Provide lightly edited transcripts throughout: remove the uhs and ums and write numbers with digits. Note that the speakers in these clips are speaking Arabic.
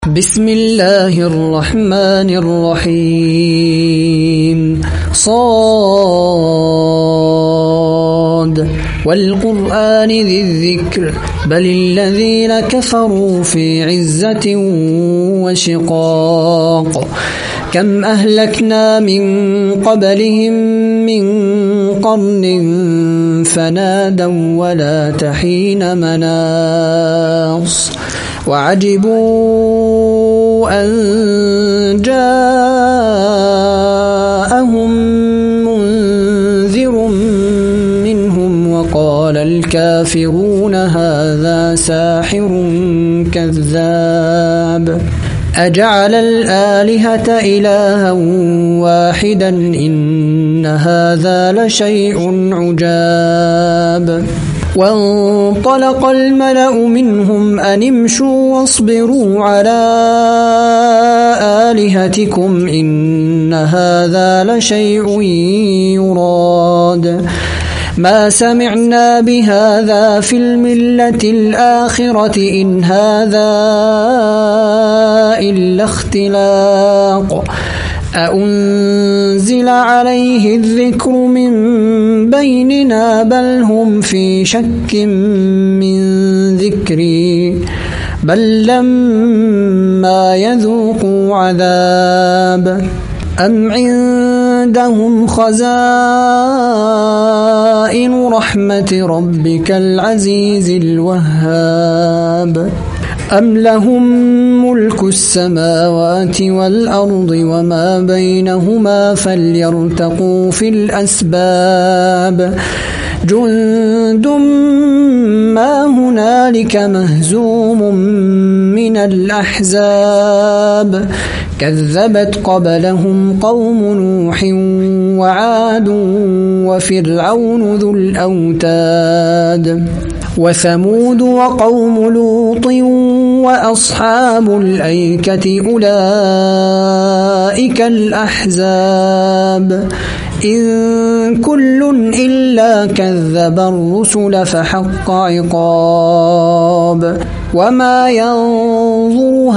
بسم الله الرحمن الرحيم صاد والقرآن ذي الذكر بل الذين كفروا في عزة وشقاق كم أهلكنا من قبلهم من قرن فنادوا ولا تحين مناص وعجبوا أن جاءهم منذر منهم وقال الكافرون هذا ساحر كذاب أجعل الآلهة إلها واحدا إن هذا لشيء عجاب وانطلق الملأ منهم أن امشوا واصبروا على آلهتكم إن هذا لشيء يراد ما سمعنا بهذا في الملة الآخرة إن هذا إلا اختلاق أأنزل عليه الذكر من بيننا بل هم في شك من ذكري بل لما يذوقوا عذاب أم عندهم خزائن رحمة ربك العزيز الوهاب أم لهم ملك السماوات والأرض وما بينهما فليرتقوا في الأسباب جند ما هنالك مهزوم من الأحزاب كذبت قبلهم قوم نوح وعاد وفرعون ذو الأوتاد وثمود وقوم لوط وأصحاب الأيكة أولئك الأحزاب إن كل إلا كذب الرسل فحق عقاب وما ينظر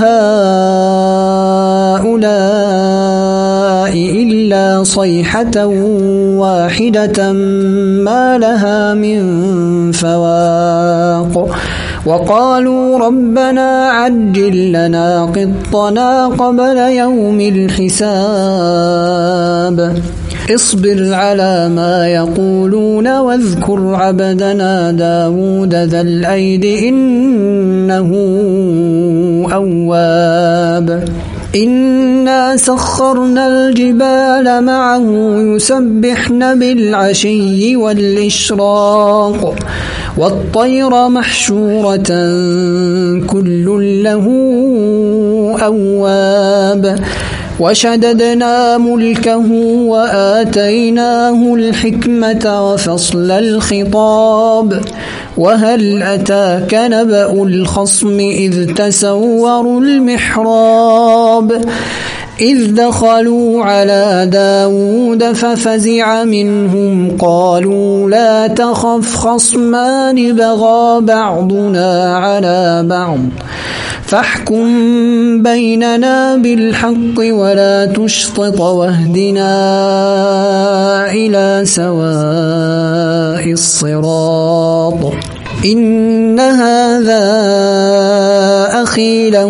هؤلاء إلا صيحة واحدة ما لها من فواق وقالوا ربنا عجل لنا قطنا قبل يوم الحساب اصبر على ما يقولون واذكر عبدنا داود ذا الأيد إنه أواب إنا سخرنا الجبال معه يسبحن بالعشي والإشراق والطير محشورة كل له أواب وشددنا ملكه وآتيناه الحكمة وفصل الخطاب وهل أتاك نبأ الخصم إذ تسوروا المحراب إذ دخلوا على داود ففزع منهم قالوا لا تخف خصمان بغى بعضنا على بعض فاحكم بيننا بالحق ولا تشطط واهدنا إلى سواء الصراط إن هذا أخي له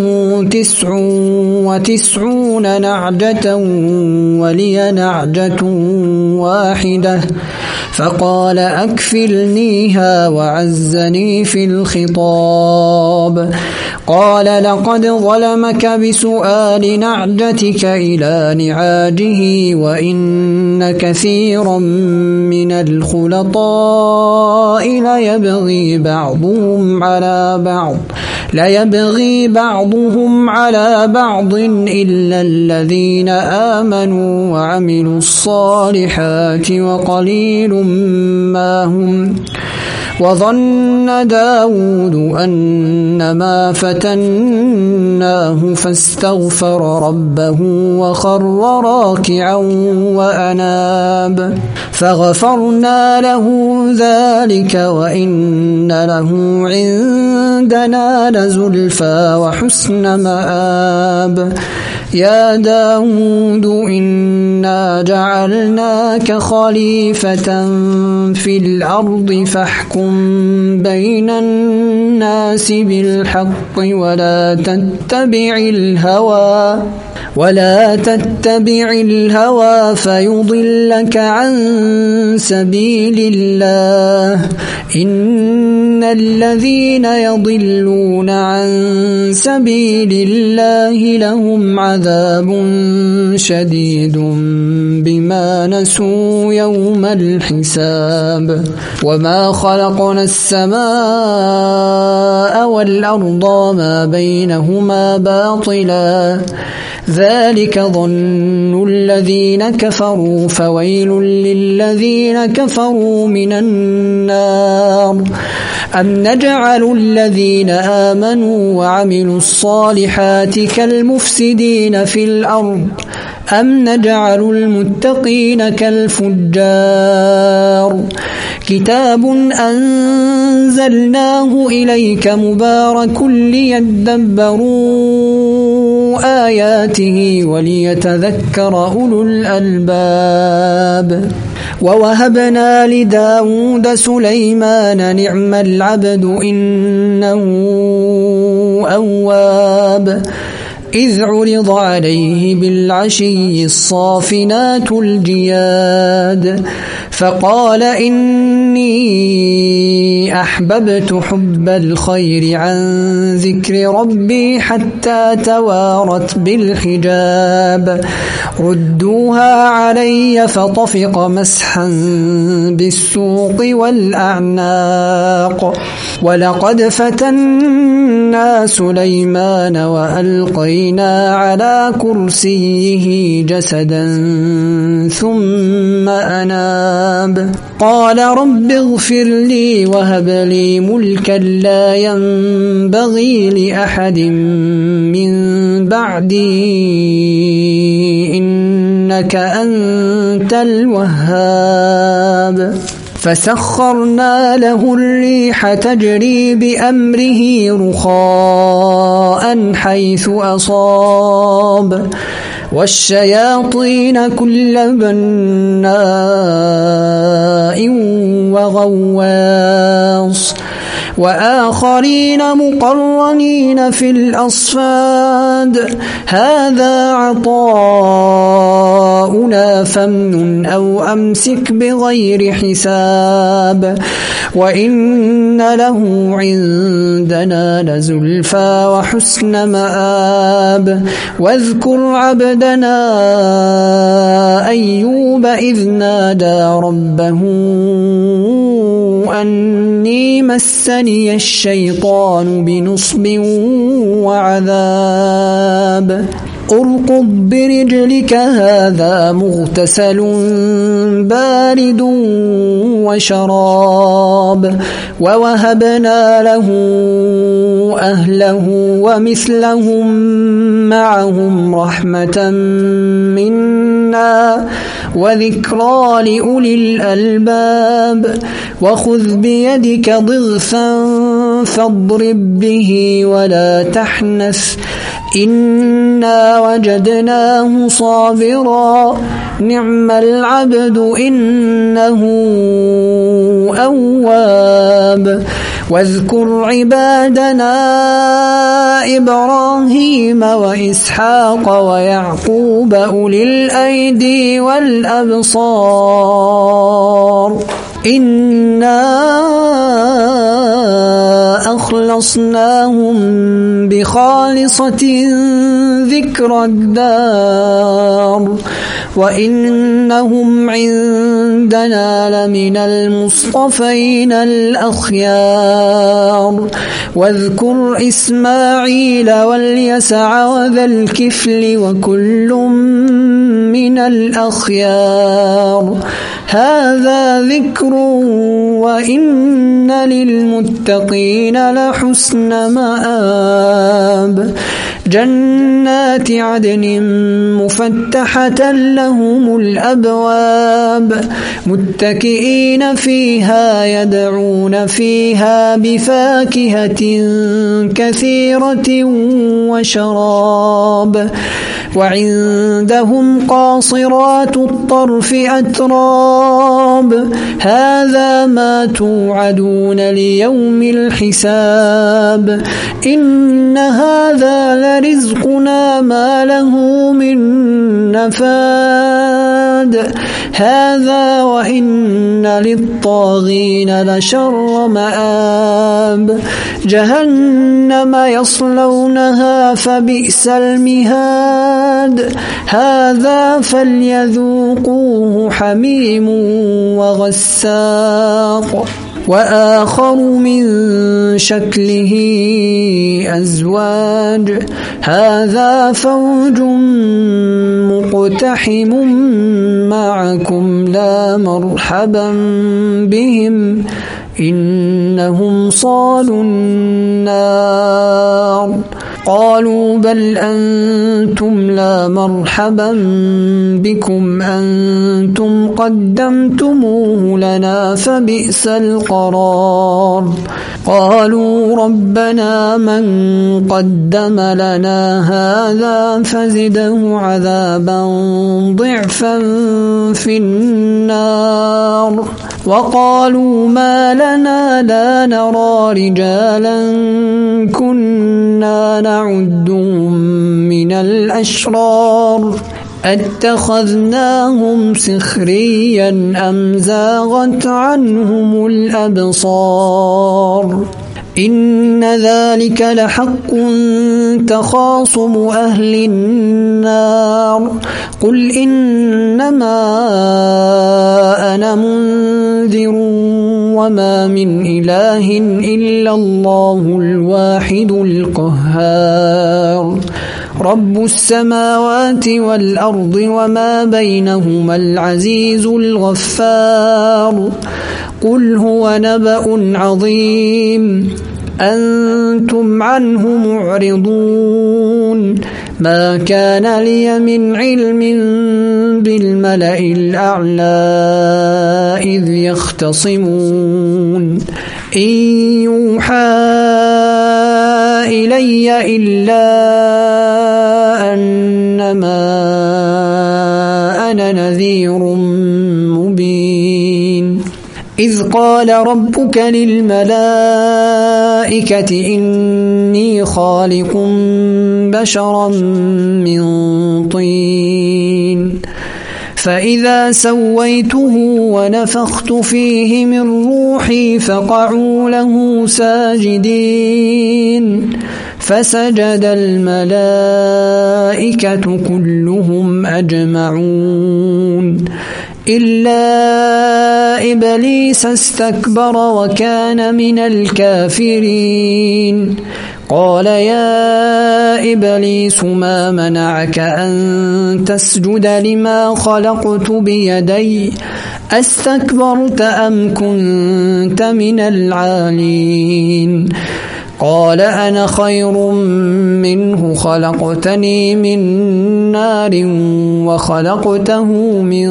99 نعجة ولي نعجة واحدة فقال أكفلنيها وعزني في الخطاب قال لقد ظلمك بسؤال نعجتك إلى نعاجه وإن كثيرا من الخلطاء ليبغي بعضهم على بعض إلا الذين آمنوا وعملوا الصالحات وظن داود أنما فتناه فاستغفر ربه وخر راكعا وأناب فغفرنا له ذلك وإن له عندنا لزلفى وحسن مآب يا داود إنا جعلناك خليفة في الأرض فاحكم بين الناس بالحق ولا تتبع الهوى فيضلك عن سبيل الله إن الذين يضلون عن سبيل الله لهم عذاب شديد بما نسوا يوم الحساب وما خلقنا السماء والأرض وما بينهما باطلا ذلك ظن الذين كفروا فويل للذين كفروا من النار أم نجعل الذين آمنوا وعملوا الصالحات كالمفسدين في الأرض أم نجعل المتقين كالفجار كتاب أنزلناه إليك مبارك ليدبروا آياته وليتذكر أولو الألباب ووهبنا لداود سليمان نعم العبد إنه أواب إذ عرض عليه بالعشي الصافنات الجياد فقال إني أحببت حب الخير عن ذكر ربي حتى توارت بالحجاب ردوها علي فطفق مسحا بالسوق والأعناق ولقد فتنا سليمان وألقينا على كرسيه جسدا ثم أناب قال رب اغفر لي وهب لي ملكا لا ينبغي لأحد من بعدي إنك أنت الوهاب فسخرنا له الريح تجري بأمره رخاء حيث أصاب والشياطين كل بناء وغواص وآخرين مقرنين في الأصفاد هذا عطاؤنا فامنن أو أمسك بغير حساب وإن له عندنا لزلفى وحسن مآب واذكر عبدنا أيوب إذ نادى ربه أني مسني الشيطان بنصب وعذاب اركض برجلك هذا مغتسل بارد وشراب ووهبنا له أهله ومثلهم معهم رحمة منا وذكرى لأولي الألباب وخذ بيدك ضغثا فاضرب به ولا تحنث إنا وجدناه صابرا نعم العبد إنه أواب واذكر عبادنا إبراهيم وإسحاق ويعقوب أولي الأيدي والأبصار إنا أخلصناهم بخالصة ذكر الدار وإنهم عندنا لمن المصطفين الأخيار واذكر إسماعيل واليسع وذا الكفل وكل من الأخيار هذا ذكر وإن للمتقين لحسن مآب جنات عدن مفتحة لهم الأبواب متكئين فيها يدعون فيها بفاكهة كثيرة وشراب وعندهم قاصرات الطرف أتراب هذا ما توعدون ليوم الحساب إن هذا لرزقنا ما له من نفاد هذا وإن للطاغين لشر مآب جهنم يصلونها فبئس المهاد هذا فليذوقوه حميم وغساق وآخر من شكله أزواج هذا فوج مقتحم معكم لا مرحبا بهم إنهم صالوا النار قالوا بل أنتم لا مرحبا بكم أنتم قدمتموه لنا فبئس القرار قالوا ربنا من قدم لنا هذا فزده عذابا ضعفا في النار وقالوا ما لنا لا نرى رجالا كنا نعدهم من الأشرار اتخذناهم سخريا أم زاغت عنهم الأبصار إن ذلك لحق تخاصم أهل النار قل إنما أنا منذر وما من إله إلا الله الواحد القهار رب السماوات والأرض وما بينهما العزيز الغفار قل هو نبأ عظيم أنتم عنه معرضون ما كان لي من علم بالملأ الأعلى إذ يختصمون إن يوحى إلي إلا أنما أنا نذير مبين إذ قال ربك للملائكة إني خالق بشرا من طين فإذا سويته ونفخت فيه من روحي فقعوا له ساجدين فسجد الملائكة كلهم أجمعون إلا إبليس استكبر وكان من الكافرين قال يا إبليس ما منعك أن تسجد لما خلقت بيدي أستكبرت أم كنت من العالين قال أنا خير منه خلقتني من نار وخلقته من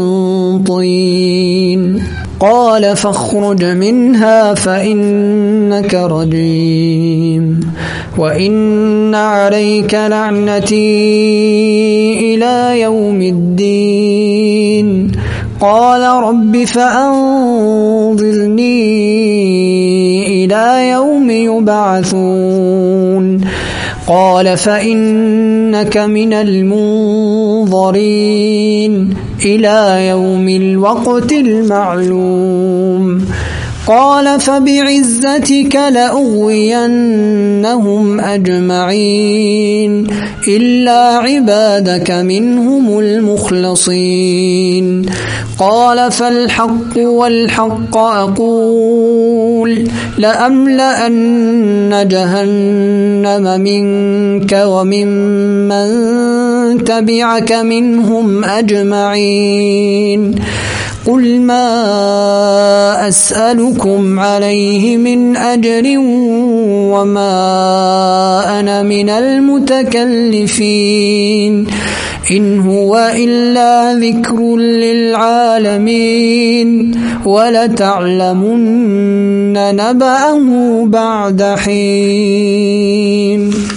طين قال فاخرج منها فإنك رجيم وإن عليك لعنتي إلى يوم الدين قال رب فأنظرني إلى يوم يبعثون قال فإنك من المنظرين إلى يوم الوقت المعلوم قال فبعزتك لأغوينهم أجمعين إلا عبادك منهم المخلصين قال فالحق والحق أقول لأملأن جهنم منك وممن تبعك منهم أجمعين قل ما أسألكم عليه من أجر وما أنا من المتكلفين إن هو إلا ذكر للعالمين ولتعلمن نبأه بعد حين.